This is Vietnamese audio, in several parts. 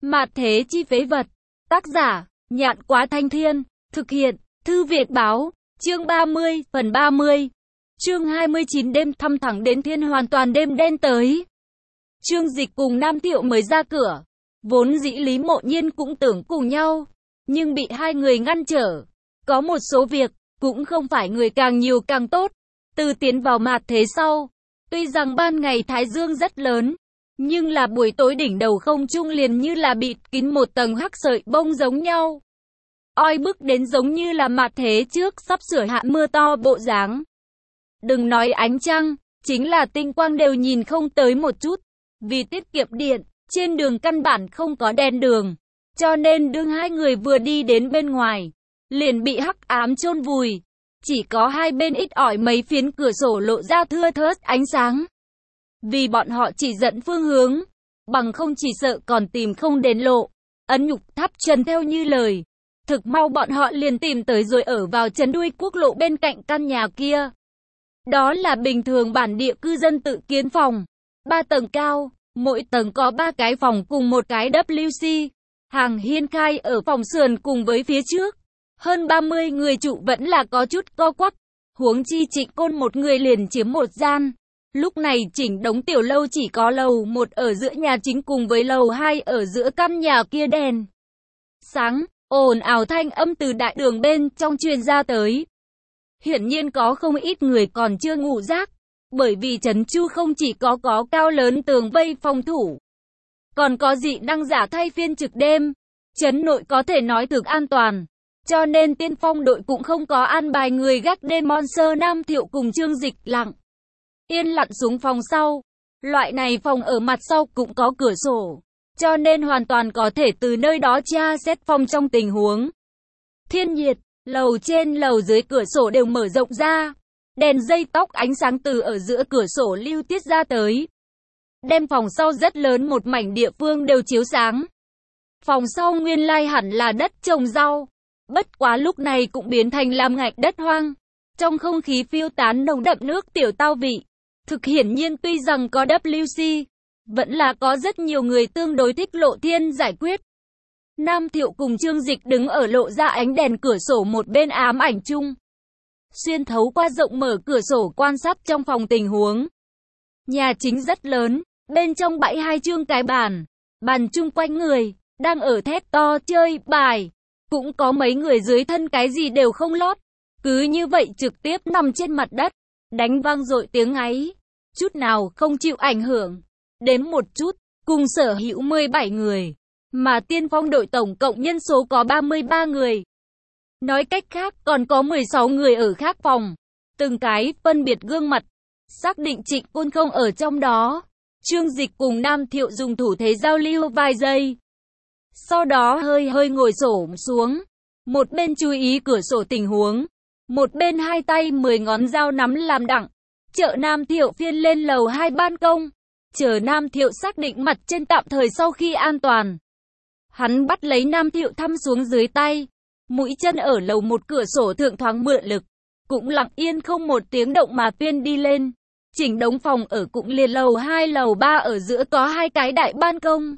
Mạt thế chi phế vật. Tác giả, Nhạn Quá Thanh Thiên. Thực hiện, Thư Việt Báo. Chương 30, phần 30. Chương 29 đêm thăm thẳng đến thiên hoàn toàn đêm đen tới. Trương Dịch cùng Nam Thiệu mới ra cửa. Vốn dĩ Lý Mộ Nhiên cũng tưởng cùng nhau, nhưng bị hai người ngăn trở. Có một số việc, cũng không phải người càng nhiều càng tốt. Từ tiến vào mạt thế sau, tuy rằng ban ngày thái dương rất lớn, nhưng là buổi tối đỉnh đầu không trung liền như là bịt kín một tầng hắc sợi bông giống nhau. Oi bức đến giống như là mạt thế trước sắp sửa hạ mưa to bộ dáng. Đừng nói ánh trăng, chính là tinh quang đều nhìn không tới một chút. Vì tiết kiệm điện, trên đường căn bản không có đèn đường. Cho nên đương hai người vừa đi đến bên ngoài, liền bị hắc ám chôn vùi. Chỉ có hai bên ít ỏi mấy phiến cửa sổ lộ ra thưa thớt ánh sáng. Vì bọn họ chỉ dẫn phương hướng, bằng không chỉ sợ còn tìm không đến lộ. Ấn Nhục Tháp Trần theo như lời. Thực mau bọn họ liền tìm tới rồi ở vào trấn đuôi quốc lộ bên cạnh căn nhà kia. Đó là bình thường bản địa cư dân tự kiến phòng. 3 tầng cao, mỗi tầng có 3 cái phòng cùng một cái WC. Hàng hiên khai ở phòng sườn cùng với phía trước. Hơn 30 người trụ vẫn là có chút co quắp. Huống chi Trịnh Côn một người liền chiếm một gian. Lúc này chỉnh đống tiểu lâu chỉ có lầu 1 ở giữa nhà chính cùng với lầu 2 ở giữa căn nhà kia đèn sáng, ồn ào thanh âm từ đại đường bên trong truyền ra tới. Hiển nhiên có không ít người còn chưa ngủ giấc, bởi vì trấn Chu không chỉ có cao lớn tường vây phòng thủ, còn có dị năng giả thay phiên trực đêm. Trấn nội có thể nói thực an toàn, cho nên tiên phong đội cũng không có an bài người gác đêm. Monster Nam Thiệu cùng Trương Dịch lặng yên lặn xuống phòng sau. Loại này phòng ở mặt sau cũng có cửa sổ, cho nên hoàn toàn có thể từ nơi đó tra xét phòng trong tình huống. Thiên nhiệt, lầu trên lầu dưới cửa sổ đều mở rộng ra. Đèn dây tóc ánh sáng từ ở giữa cửa sổ lưu tiết ra tới, đem phòng sau rất lớn một mảnh địa phương đều chiếu sáng. Phòng sau nguyên lai hẳn là đất trồng rau, bất quá lúc này cũng biến thành làm ngạch đất hoang. Trong không khí phiêu tán nồng đậm nước tiểu tao vị. Thực hiển nhiên tuy rằng có WC, vẫn là có rất nhiều người tương đối thích Lộ Thiên giải quyết. Nam Thiệu cùng Trương Dịch đứng ở lộ ra ánh đèn cửa sổ một bên ám ảnh chung. Xuyên thấu qua rộng mở cửa sổ quan sát trong phòng tình huống. Nhà chính rất lớn, bên trong bãi 2 chương cái bàn chung quanh người, đang ở thét to chơi bài. Cũng có mấy người dưới thân cái gì đều không lót. Cứ như vậy trực tiếp nằm trên mặt đất, đánh vang dội tiếng ấy, chút nào không chịu ảnh hưởng. Đếm một chút, cùng sở hữu 17 người, mà tiên phong đội tổng cộng nhân số có 33 người. Nói cách khác còn có 16 người ở khác phòng, từng cái phân biệt gương mặt, xác định Trịnh Côn không ở trong đó. Trương Dịch cùng Nam Thiệu dùng thủ thế giao lưu vài giây. Sau đó hơi ngồi xổm xuống, một bên chú ý cửa sổ tình huống, một bên hai tay 10 ngón dao nắm làm đặng, trợ Nam Thiệu phiên lên lầu 2 ban công, chờ Nam Thiệu xác định mặt trên tạm thời sau khi an toàn. Hắn bắt lấy Nam Thiệu thăm xuống dưới tay, mũi chân ở lầu 1 cửa sổ thượng thoáng mượn lực, cũng lặng yên không một tiếng động mà phiên đi lên. Chỉnh đống phòng ở cũng liền lầu 2 lầu 3 ở giữa có 2 cái đại ban công,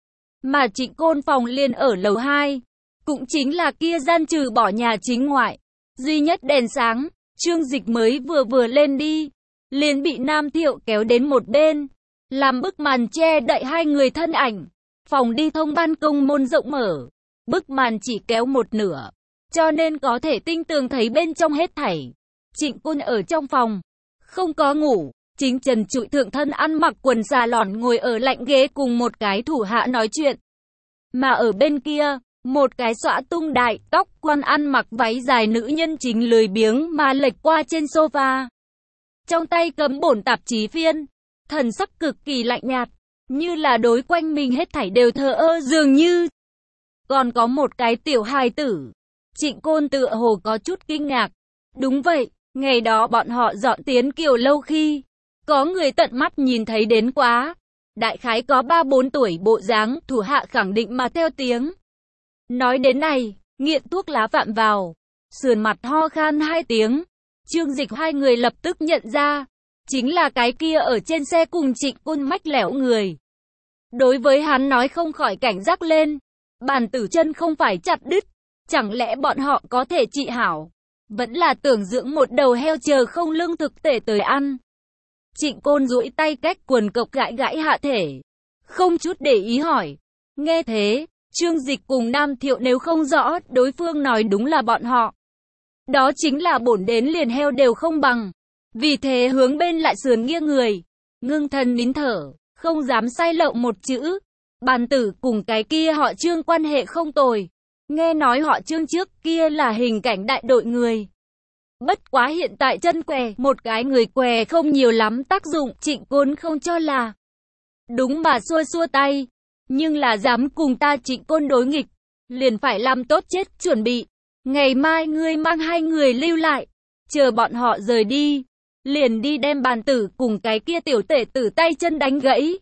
mà Trịnh Côn phòng liền ở lầu 2, cũng chính là kia gian trừ bỏ nhà chính ngoại duy nhất đèn sáng. Trương Dịch mới vừa lên đi, liền bị Nam Thiệu kéo đến một bên, làm bức màn che đậy hai người thân ảnh. Phòng đi thông ban công môn rộng mở, bức màn chỉ kéo một nửa, cho nên có thể tinh tường thấy bên trong hết thảy. Trịnh Côn ở trong phòng, không có ngủ, chính trần trụi thượng thân ăn mặc quần xà lỏn ngồi ở lạnh ghế cùng một cái thủ hạ nói chuyện. Mà ở bên kia, một cái xõa tung đại tóc quan ăn mặc váy dài nữ nhân chính lười biếng mà lệch qua trên sofa. Trong tay cầm bổn tạp chí phiên, thần sắc cực kỳ lạnh nhạt, như là đối quanh mình hết thảy đều thờ ơ dường như. Còn có một cái tiểu hài tử. Trịnh Côn tựa hồ có chút kinh ngạc. Đúng vậy, ngày đó bọn họ dọn tiến Kiều Lâu khi, có người tận mắt nhìn thấy đến quá. Đại khái có 3-4 tuổi bộ dáng, thủ hạ khẳng định mà theo tiếng. Nói đến này, nghiện thuốc lá phạm vào, sườn mặt ho khan 2 tiếng. Trương Dịch hai người lập tức nhận ra, chính là cái kia ở trên xe cùng Trịnh Côn mách lẻo người. Đối với hắn nói không khỏi cảnh giác lên. Bàn tử chân không phải chặt đứt, chẳng lẽ bọn họ có thể trị hảo? Vẫn là tưởng dưỡng một đầu heo chờ không lương thực tể tới ăn. Trịnh Côn duỗi tay cách quần cộc gãi gãi hạ thể, không chút để ý hỏi. Nghe thế, Trương Dịch cùng Nam Thiệu nếu không rõ, đối phương nói đúng là bọn họ. Đó chính là bổn đến liền heo đều không bằng. Vì thế hướng bên lại sườn nghiêng người, ngưng thần nín thở, không dám sai lộng một chữ. Bàn tử cùng cái kia họ Trương quan hệ không tồi. Nghe nói họ Trương trước kia là hình cảnh đại đội người. Bất quá hiện tại chân què, một cái người què không nhiều lắm tác dụng, Trịnh Côn không cho là đúng mà xua xua tay. Nhưng là dám cùng ta Trịnh Côn đối nghịch, liền phải làm tốt chết chuẩn bị. Ngày mai ngươi mang 2 người lưu lại, chờ bọn họ rời đi, liền đi đem bàn tử cùng cái kia tiểu tể tử tay chân đánh gãy,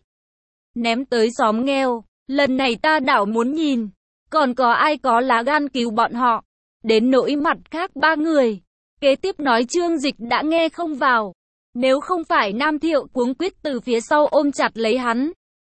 ném tới xóm nghèo. Lần này ta đảo muốn nhìn, còn có ai có lá gan cứu bọn họ. Đến nỗi mặt khác 3 người, kế tiếp nói Trương Dịch đã nghe không vào. Nếu không phải Nam Thiệu cuống quýt từ phía sau ôm chặt lấy hắn,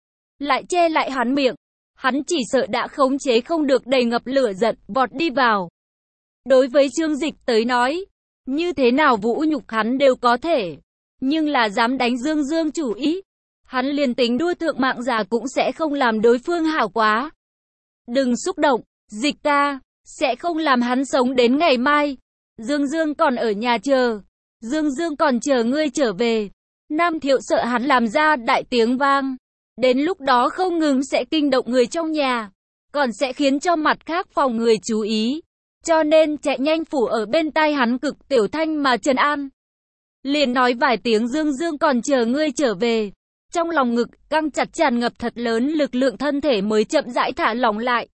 lại che lại hắn miệng, hắn chỉ sợ đã khống chế không được, đầy ngập lửa giận, vọt đi vào. Đối với Trương Dịch tới nói, như thế nào vũ nhục hắn đều có thể, nhưng là dám đánh Dương Dương chủ ý, hắn liền tính đua thượng mạng già cũng sẽ không làm đối phương hảo quá. Đừng xúc động, Dịch ca, sẽ không làm hắn sống đến ngày mai. Dương Dương còn ở nhà chờ, Dương Dương còn chờ ngươi trở về. Nam Thiệu sợ hắn làm ra đại tiếng vang, đến lúc đó không ngừng sẽ kinh động người trong nhà, còn sẽ khiến cho mặt khác phòng người chú ý. Cho nên chạy nhanh phủ ở bên tai hắn cực tiểu thanh mà trấn an. Liền nói vài tiếng Dương Dương còn chờ ngươi trở về. Trong lòng ngực căng chặt tràn ngập thật lớn lực lượng, thân thể mới chậm rãi thả lỏng lại.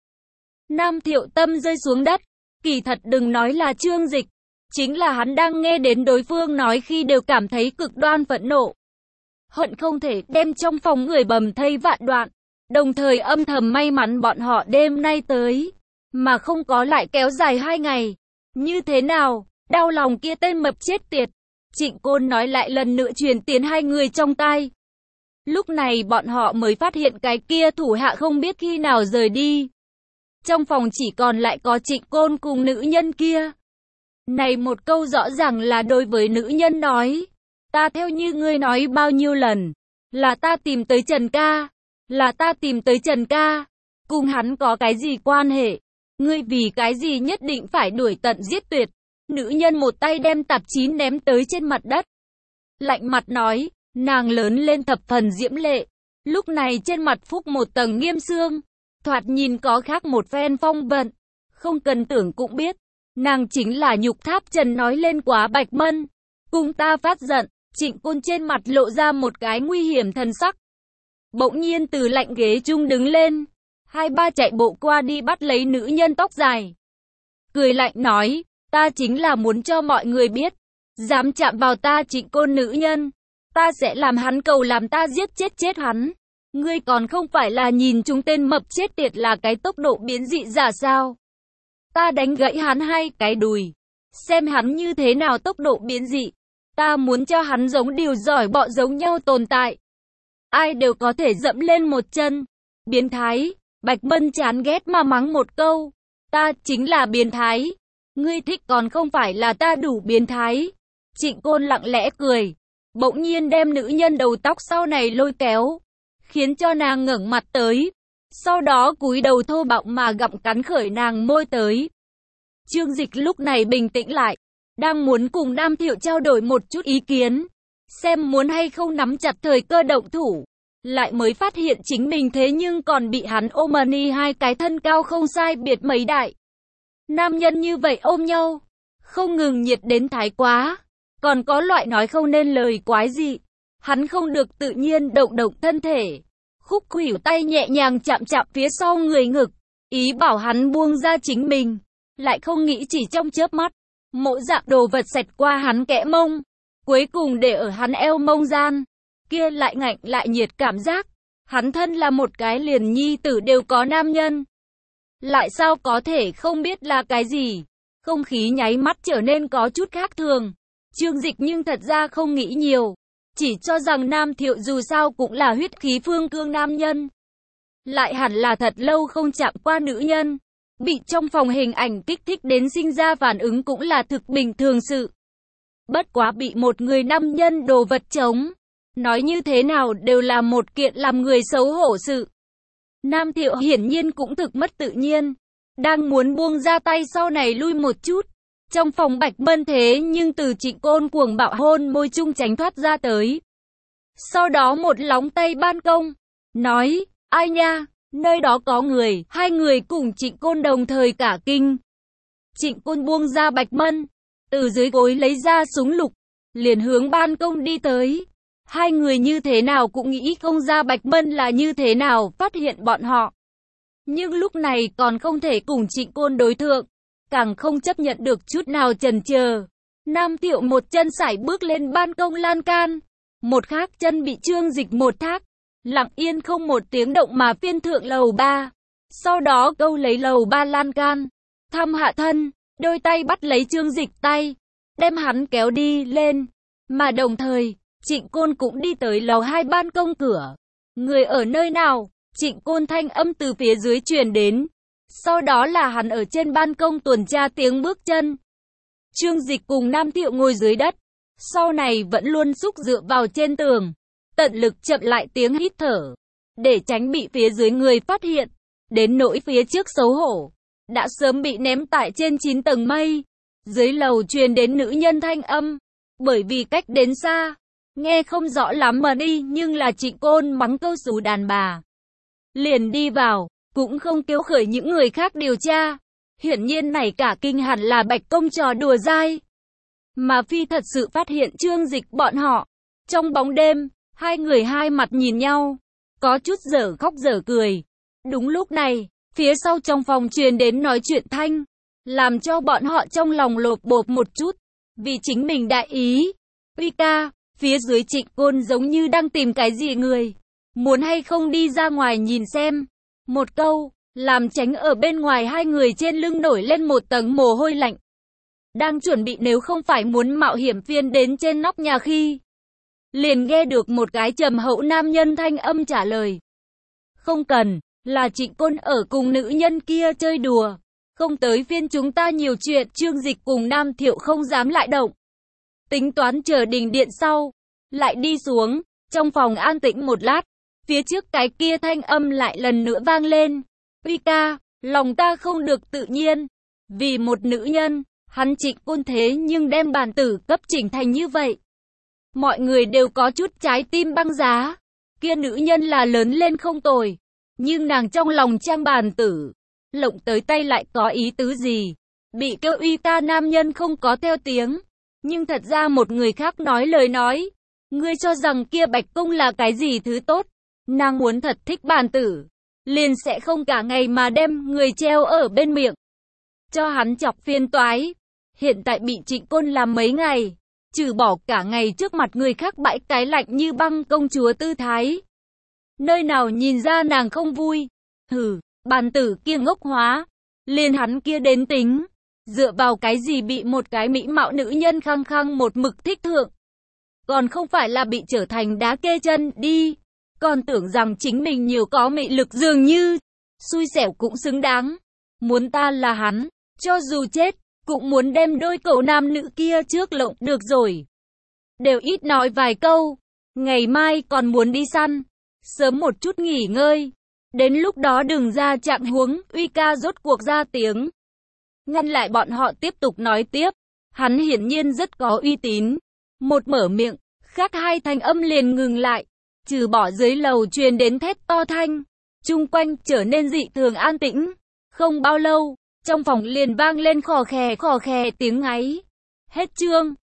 Nam Thiệu tâm rơi xuống đất. Kỳ thật đừng nói là Trương Dịch, chính là hắn đang nghe đến đối phương nói khi đều cảm thấy cực đoan phẫn nộ. Hận không thể đem trong phòng người bầm thây vạn đoạn. Đồng thời âm thầm may mắn bọn họ đêm nay tới, mà không có lại kéo dài 2 ngày. Như thế nào, đau lòng kia tên mập chết tiệt. Trịnh Côn nói lại lần nữa truyền tiến 2 người trong tai. Lúc này bọn họ mới phát hiện cái kia thủ hạ không biết khi nào rời đi. Trong phòng chỉ còn lại có Trịnh Côn cùng nữ nhân kia. Này một câu rõ ràng là đối với nữ nhân nói. Ta theo như ngươi nói bao nhiêu lần, là ta tìm tới Trần ca, là ta tìm tới Trần ca, cùng hắn có cái gì quan hệ? Ngươi vì cái gì nhất định phải đuổi tận giết tuyệt? Nữ nhân một tay đem tạp chí ném tới trên mặt đất, lạnh mặt nói. Nàng lớn lên thập phần diễm lệ, lúc này trên mặt phúc một tầng nghiêm xương, thoạt nhìn có khác một phen phong vận. Không cần tưởng cũng biết, nàng chính là Nhục Tháp Trần. Nói lên quá Bạch Mân, cùng ta phát giận. Trịnh Côn trên mặt lộ ra một cái nguy hiểm thần sắc. Bỗng nhiên từ lạnh ghế chung đứng lên, 2-3 chạy bộ qua đi bắt lấy nữ nhân tóc dài, cười lạnh nói, ta chính là muốn cho mọi người biết, dám chạm vào ta Trịnh Côn nữ nhân, ta sẽ làm hắn cầu làm ta giết chết hắn. Ngươi còn không phải là nhìn chúng tên mập chết tiệt là cái tốc độ biến dị giả sao? Ta đánh gãy hắn 2 cái đùi, xem hắn như thế nào tốc độ biến dị. Ta muốn cho hắn giống điều giỏi bọ giống nhau tồn tại. Ai đều có thể dẫm lên một chân. Biến thái. Bạch Mân chán ghét mà mắng một câu. Ta chính là biến thái. Ngươi thích còn không phải là ta đủ biến thái. Trịnh Côn lặng lẽ cười, bỗng nhiên đem nữ nhân đầu tóc sau này lôi kéo, khiến cho nàng ngẩng mặt tới. Sau đó cúi đầu thô bạo mà gặm cắn khởi nàng môi tới. Trương Dịch lúc này bình tĩnh lại, đang muốn cùng Nam Thiệu trao đổi một chút ý kiến, xem muốn hay không nắm chặt thời cơ động thủ, lại mới phát hiện chính mình thế nhưng còn bị hắn ôm ni 2 cái thân cao không sai biệt mấy đại. Nam nhân như vậy ôm nhau, không ngừng nhiệt đến thái quá, còn có loại nói không nên lời quái dị. Hắn không được tự nhiên động động thân thể, khúc khuỷu tay nhẹ nhàng chạm chạm phía sau người ngực, ý bảo hắn buông ra chính mình, lại không nghĩ chỉ trong chớp mắt, mỗi dạng đồ vật xẹt qua hắn kẽ mông, cuối cùng để ở hắn eo mông gian, kia lại ngạnh lại nhiệt cảm giác. Hắn thân là một cái liền nhi tử đều có nam nhân, lại sao có thể không biết là cái gì. Không khí nháy mắt trở nên có chút khác thường. Trương Dịch nhưng thật ra không nghĩ nhiều, chỉ cho rằng Nam Thiệu dù sao cũng là huyết khí phương cương nam nhân, lại hẳn là thật lâu không chạm qua nữ nhân. Bị trong phòng hình ảnh kích thích đến sinh ra phản ứng cũng là thực bình thường sự. Bất quá bị một người nam nhân đồ vật chống, nói như thế nào đều là một kiện làm người xấu hổ sự. Nam Thiệu hiển nhiên cũng thực mất tự nhiên, đang muốn buông ra tay sau này lui một chút. Trong phòng Bạch Mân thế nhưng từ Trịnh Côn cuồng bạo hôn môi chung tránh thoát ra tới. Sau đó một lóng tay ban công, nói, ai nha, nơi đó có người, hai người cùng Trịnh Côn đồng thời cả kinh. Trịnh Côn buông ra Bạch Mân, từ dưới gối lấy ra súng lục, liền hướng ban công đi tới. Hai người như thế nào cũng nghĩ không ra Bạch Mân là như thế nào phát hiện bọn họ. Nhưng lúc này còn không thể cùng Trịnh Côn đối thượng, càng không chấp nhận được chút nào chần chờ. Nam Thiệu một chân sải bước lên ban công lan can, một khác chân bị Trương Dịch một thác, lặng yên không một tiếng động mà phiên thượng lầu 3. Sau đó câu lấy lầu 3 lan can, thăm hạ thân, đôi tay bắt lấy Trương Dịch tay, đem hắn kéo đi lên. Mà đồng thời, Trịnh Côn cũng đi tới lầu 2 ban công cửa. Người ở nơi nào? Trịnh Côn thanh âm từ phía dưới truyền đến. Sau đó là hắn ở trên ban công tuần tra tiếng bước chân. Trương Dịch cùng Nam Thiệu ngồi dưới đất, sau này vẫn luôn xúc dựa vào trên tường, tận lực chậm lại tiếng hít thở, để tránh bị phía dưới người phát hiện. Đến nỗi phía trước xấu hổ, đã sớm bị ném tại trên 9 tầng mây. Dưới lầu truyền đến nữ nhân thanh âm, bởi vì cách đến xa, nghe không rõ lắm mà đi, nhưng là Trịnh Côn mắng câu xú đàn bà. Liền đi vào, cũng không kêu khởi những người khác điều tra. Hiển nhiên này cả kinh hẳn là Bạch Công trò đùa dai. Mà phi thật sự phát hiện Trương Dịch bọn họ. Trong bóng đêm, hai người hai mặt nhìn nhau, có chút dở khóc dở cười. Đúng lúc này, phía sau trong phòng truyền đến nói chuyện thanh, làm cho bọn họ trong lòng lột bột một chút, vì chính mình đại ý. Uy ca, phía dưới Trịnh Côn giống như đang tìm cái gì người, muốn hay không đi ra ngoài nhìn xem. Một câu, làm tránh ở bên ngoài hai người trên lưng nổi lên một tầng mồ hôi lạnh. Đang chuẩn bị nếu không phải muốn mạo hiểm phiên đến trên nóc nhà khi, liền nghe được một cái trầm hậu nam nhân thanh âm trả lời. Không cần, là Trịnh Côn ở cùng nữ nhân kia chơi đùa. Không tới phiên chúng ta nhiều chuyện. Trương Dịch cùng Nam Thiệu không dám lại động, tính toán chờ đình điện sau, lại đi xuống. Trong phòng an tĩnh một lát, phía trước cái kia thanh âm lại lần nữa vang lên. Uy ca, lòng ta không được tự nhiên. Vì một nữ nhân, hắn Trịnh Côn thế nhưng đem bản tử cấp chỉnh thành như vậy. Mọi người đều có chút trái tim băng giá. Kia nữ nhân là lớn lên không tồi, nhưng nàng trong lòng trang bản tử, lộng tới tay lại có ý tứ gì? Bị kêu uy ca nam nhân không có theo tiếng. Nhưng thật ra một người khác nói lời nói. Ngươi cho rằng kia Bạch Công là cái gì thứ tốt? Nàng muốn thật thích bản tử, liền sẽ không cả ngày mà đem người treo ở bên miệng, cho hắn chọc phiền toái. Hiện tại bị Trịnh Côn làm mấy ngày, trừ bỏ cả ngày trước mặt người khác bãi cái lạnh như băng công chúa tư thái, nơi nào nhìn ra nàng không vui. Hừ, bản tử kia ngốc hóa, liền hắn kia đến tính, dựa vào cái gì bị một cái mỹ mạo nữ nhân khăng khăng một mực thích thượng? Còn không phải là bị trở thành đá kê chân đi, còn tưởng rằng chính mình nhiều có mị lực dường như, xui xẻo cũng xứng đáng. Muốn ta là hắn, cho dù chết, cũng muốn đem đôi cậu nam nữ kia trước lộng được rồi. Đều ít nói vài câu, ngày mai còn muốn đi săn, sớm một chút nghỉ ngơi. Đến lúc đó đừng ra trạng huống. Uy ca rốt cuộc ra tiếng, ngăn lại bọn họ tiếp tục nói tiếp. Hắn hiển nhiên rất có uy tín, một mở miệng, khác hai thanh âm liền ngừng lại. Trừ bỏ dưới lầu truyền đến thét to thanh, chung quanh trở nên dị thường an tĩnh. Không bao lâu, trong phòng liền vang lên khò khè tiếng ngáy. Hết chương.